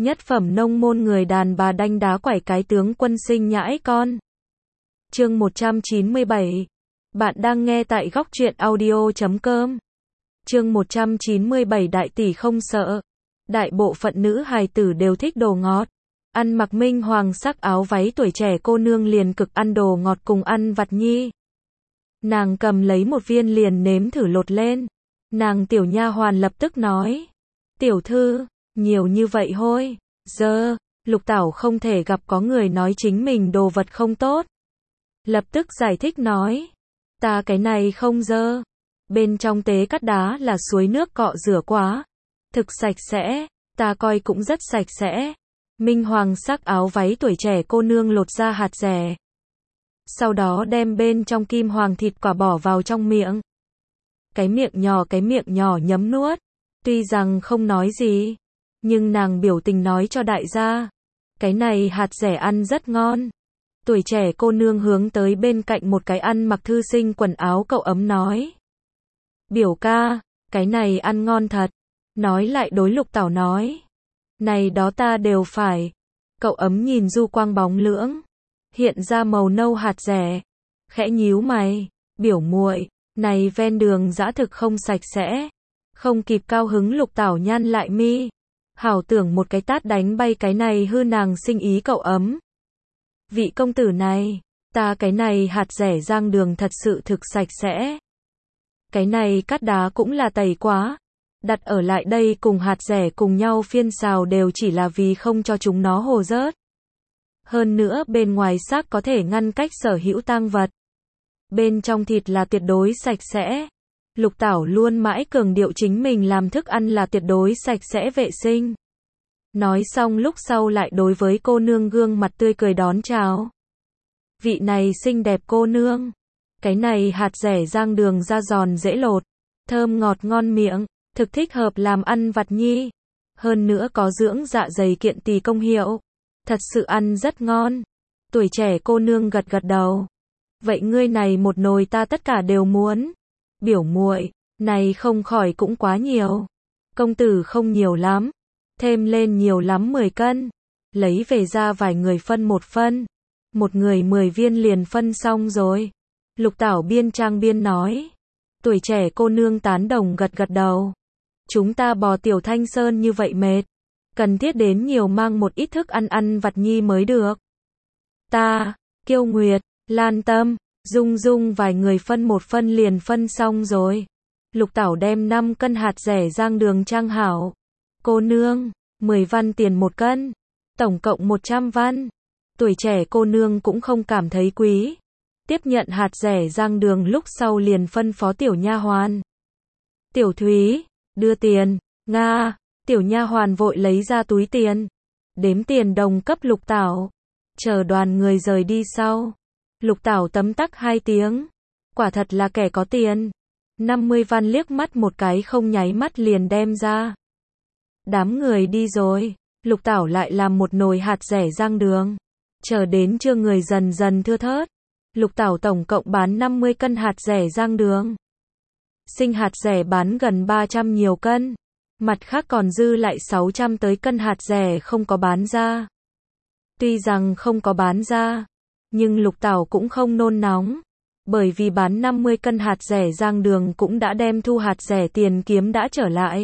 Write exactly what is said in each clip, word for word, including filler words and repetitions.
Nhất phẩm nông môn người đàn bà đanh đá quẩy cái tướng quân sinh nhãi con. Chương một trăm chín mươi bảy. Bạn đang nghe tại góc truyện audio chấm com. Chương một trăm chín mươi bảy đại tỷ không sợ. Đại bộ phận nữ hài tử đều thích đồ ngọt. Ăn mặc minh hoàng sắc áo váy tuổi trẻ cô nương liền cực ăn đồ ngọt cùng ăn vặt nhi. Nàng cầm lấy một viên liền nếm thử lột lên. Nàng tiểu nha hoàn lập tức nói. Tiểu thư, nhiều như vậy thôi. Dơ, Lục Tảo không thể gặp có người nói chính mình đồ vật không tốt. Lập tức giải thích nói. Ta cái này không dơ. Bên trong tế cắt đá là suối nước cọ rửa quá. Thực sạch sẽ, ta coi cũng rất sạch sẽ. Minh hoàng sắc áo váy tuổi trẻ cô nương lột ra hạt dẻ. Sau đó đem bên trong kim hoàng thịt quả bỏ vào trong miệng. Cái miệng nhỏ cái miệng nhỏ nhấm nuốt. Tuy rằng không nói gì, nhưng nàng biểu tình nói cho đại gia. Cái này hạt dẻ ăn rất ngon. Tuổi trẻ cô nương hướng tới bên cạnh một cái ăn mặc thư sinh quần áo cậu ấm nói. Biểu ca, cái này ăn ngon thật. Nói lại đối Lục Tảo nói. Này đó ta đều phải. Cậu ấm nhìn du quang bóng lưỡng. Hiện ra màu nâu hạt dẻ. Khẽ nhíu mày. Biểu muội, này ven đường dã thực không sạch sẽ. Không kịp cao hứng Lục Tảo nhăn lại mi. Hảo tưởng một cái tát đánh bay cái này hư nàng sinh ý cậu ấm. Vị công tử này, ta cái này hạt dẻ giang đường thật sự thực sạch sẽ. Cái này cắt đá cũng là tẩy quá. Đặt ở lại đây cùng hạt dẻ cùng nhau phiên xào đều chỉ là vì không cho chúng nó hồ rớt. Hơn nữa bên ngoài xác có thể ngăn cách sở hữu tang vật. Bên trong thịt là tuyệt đối sạch sẽ. Lục Tảo luôn mãi cường điệu chính mình làm thức ăn là tuyệt đối sạch sẽ vệ sinh. Nói xong lúc sau lại đối với cô nương gương mặt tươi cười đón chào. Vị này xinh đẹp cô nương. Cái này hạt dẻ giang đường ra giòn dễ lột. Thơm ngọt ngon miệng. Thực thích hợp làm ăn vặt nhi. Hơn nữa có dưỡng dạ dày kiện tỳ công hiệu. Thật sự ăn rất ngon. Tuổi trẻ cô nương gật gật đầu. Vậy ngươi này một nồi ta tất cả đều muốn. Biểu muội, này không khỏi cũng quá nhiều. Công tử không nhiều lắm. Thêm lên nhiều lắm mười cân. Lấy về ra vài người phân một phân. Một người mười viên liền phân xong rồi. Lục Tảo biên trang biên nói. Tuổi trẻ cô nương tán đồng gật gật đầu. Chúng ta bò tiểu Thanh Sơn như vậy mệt. Cần thiết đến nhiều mang một ít thức ăn ăn vặt nhi mới được. Ta, Kiêu Nguyệt, Lan Tâm, Dung Dung vài người phân một phân liền phân xong rồi. Lục Tảo đem năm cân hạt dẻ giang đường trang hảo. Cô nương, mười văn tiền một cân. Tổng cộng một trăm văn. Tuổi trẻ cô nương cũng không cảm thấy quý. Tiếp nhận hạt dẻ giang đường lúc sau liền phân phó tiểu nha hoàn. Tiểu Thúy, đưa tiền. Nga, tiểu nha hoàn vội lấy ra túi tiền. Đếm tiền đồng cấp Lục Tảo. Chờ đoàn người rời đi sau. Lục Tảo tấm tắc hai tiếng. Quả thật là kẻ có tiền. năm mươi văn liếc mắt một cái không nháy mắt liền đem ra. Đám người đi rồi. Lục Tảo lại làm một nồi hạt dẻ giang đường. Chờ đến trưa người dần dần thưa thớt. Lục Tảo tổng cộng bán năm mươi cân hạt dẻ giang đường. Sinh hạt dẻ bán gần ba trăm nhiều cân. Mặt khác còn dư lại sáu trăm tới cân hạt dẻ không có bán ra. Tuy rằng không có bán ra, nhưng Lục Tảo cũng không nôn nóng. Bởi vì bán năm mươi cân hạt dẻ giang đường cũng đã đem thu hạt dẻ tiền kiếm đã trở lại.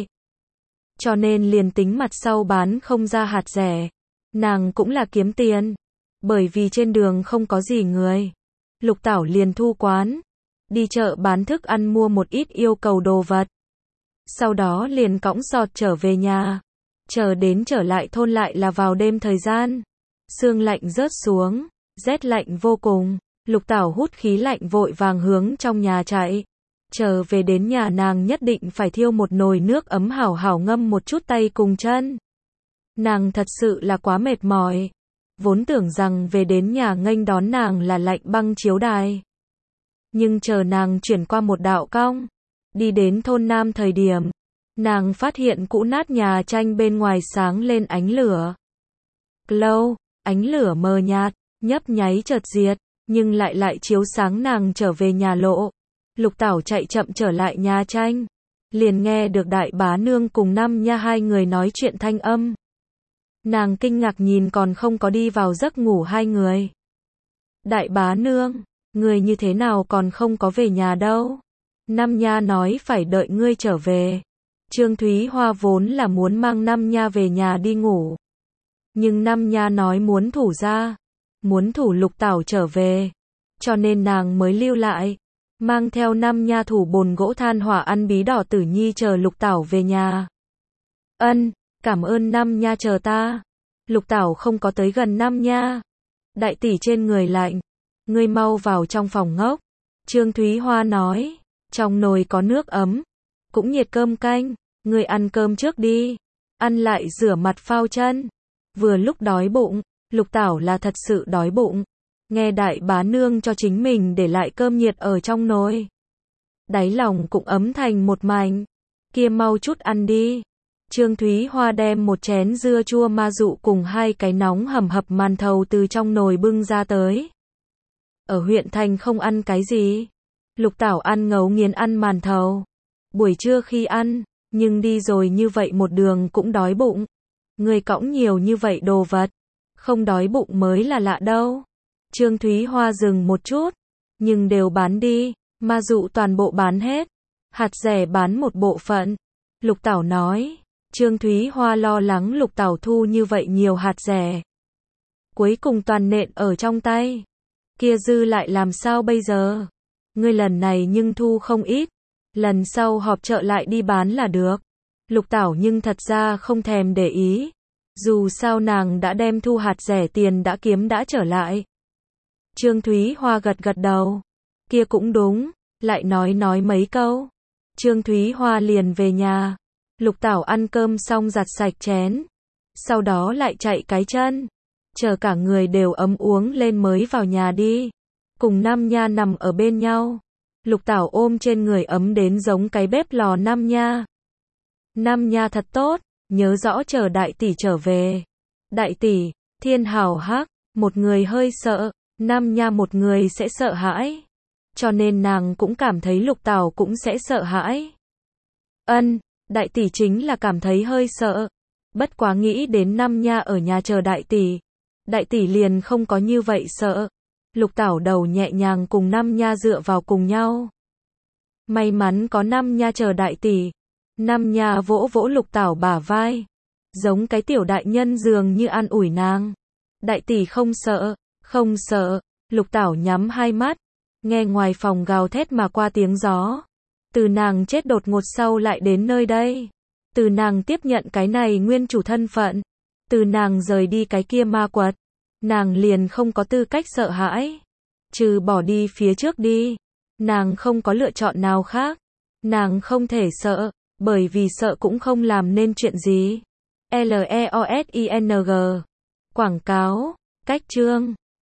Cho nên liền tính mặt sau bán không ra hạt dẻ. Nàng cũng là kiếm tiền. Bởi vì trên đường không có gì người. Lục Tảo liền thu quán. Đi chợ bán thức ăn mua một ít yêu cầu đồ vật. Sau đó liền cõng sọt trở về nhà. Chờ đến trở lại thôn lại là vào đêm thời gian. Sương lạnh rớt xuống. Rét lạnh vô cùng. Lục Tảo hút khí lạnh vội vàng hướng trong nhà chạy. Chờ về đến nhà nàng nhất định phải thiêu một nồi nước ấm hảo hảo ngâm một chút tay cùng chân. Nàng thật sự là quá mệt mỏi. Vốn tưởng rằng về đến nhà nghênh đón nàng là lạnh băng chiếu đài. Nhưng chờ nàng chuyển qua một đạo cong. Đi đến thôn Nam thời điểm. Nàng phát hiện cũ nát nhà tranh bên ngoài sáng lên ánh lửa. Glow, ánh lửa mờ nhạt, nhấp nháy chợt diệt, nhưng lại lại chiếu sáng nàng trở về nhà lộ. Lục Tảo chạy chậm trở lại nhà tranh. liền nghe được đại bá nương cùng năm nha hai người nói chuyện thanh âm. Nàng kinh ngạc nhìn còn không có đi vào giấc ngủ hai người. Đại bá nương, người như thế nào còn không có về nhà đâu? Nam Nha nói phải đợi ngươi trở về. Trương Thúy Hoa vốn là muốn mang Nam Nha về nhà đi ngủ. Nhưng Nam Nha nói muốn thủ ra, muốn thủ Lục Tảo trở về. Cho nên nàng mới lưu lại, mang theo Nam Nha thủ bồn gỗ than hỏa ăn bí đỏ tử nhi chờ Lục Tảo về nhà. Ân, cảm ơn Nam Nha chờ ta. Lục Tảo không có tới gần Nam Nha. Đại tỷ trên người lạnh, ngươi mau vào trong phòng ngốc. Trương Thúy Hoa nói, trong nồi có nước ấm, cũng nhiệt cơm canh, ngươi ăn cơm trước đi, ăn lại rửa mặt phao chân. Vừa lúc đói bụng, Lục Tảo là thật sự đói bụng. Nghe đại bá nương cho chính mình để lại cơm nhiệt ở trong nồi, đáy lòng cũng ấm thành một mảnh. Kia mau chút ăn đi. Trương Thúy Hoa đem một chén dưa chua ma dụ cùng hai cái nóng hầm hập màn thầu từ trong nồi bưng ra tới. Ở huyện thành không ăn cái gì. Lục Tảo ăn ngấu nghiến ăn màn thầu. Buổi trưa khi ăn, nhưng đi rồi như vậy một đường cũng đói bụng. Người cõng nhiều như vậy đồ vật, không đói bụng mới là lạ đâu. Trương Thúy Hoa dừng một chút, nhưng đều bán đi, ma dụ toàn bộ bán hết, hạt rẻ bán một bộ phận. Lục Tảo nói, Trương Thúy Hoa lo lắng Lục Tảo thu như vậy nhiều hạt rẻ, cuối cùng toàn nện ở trong tay. Kia dư lại làm sao bây giờ? Ngươi lần này nhưng thu không ít, lần sau họp chợ lại đi bán là được. Lục Tảo nhưng thật ra không thèm để ý, dù sao nàng đã đem thu hạt rẻ tiền đã kiếm đã trở lại. Trương Thúy Hoa gật gật đầu, kia cũng đúng, lại nói nói mấy câu. Trương Thúy Hoa liền về nhà. Lục Tảo ăn cơm xong giặt sạch chén, sau đó lại chạy cái chân, chờ cả người đều ấm uống lên mới vào nhà đi. Cùng Nam Nha nằm ở bên nhau, Lục Tảo ôm trên người ấm đến giống cái bếp lò Nam Nha. Nam Nha thật tốt, nhớ rõ chờ đại tỷ trở về. Đại tỷ, Thiên Hào Hắc, một người hơi sợ, Nam Nha một người sẽ sợ hãi. Cho nên nàng cũng cảm thấy Lục Tảo cũng sẽ sợ hãi. Ân, đại tỷ chính là cảm thấy hơi sợ. Bất quá nghĩ đến Nam Nha ở nhà chờ đại tỷ, đại tỷ liền không có như vậy sợ. Lục Tảo đầu nhẹ nhàng cùng Nam Nha dựa vào cùng nhau. May mắn có Nam Nha chờ đại tỷ. Nam Nha vỗ vỗ Lục Tảo bả vai, giống cái tiểu đại nhân dường như an ủi nàng. Đại tỷ không sợ, không sợ. Lục Tảo nhắm hai mắt, nghe ngoài phòng gào thét mà qua tiếng gió. Từ nàng chết đột ngột sau lại đến nơi đây, từ nàng tiếp nhận cái này nguyên chủ thân phận, từ nàng rời đi cái kia ma quật, nàng liền không có tư cách sợ hãi. Trừ bỏ đi phía trước đi, nàng không có lựa chọn nào khác. Nàng không thể sợ, bởi vì sợ cũng không làm nên chuyện gì. L E O S I N G. Quảng cáo, cách chương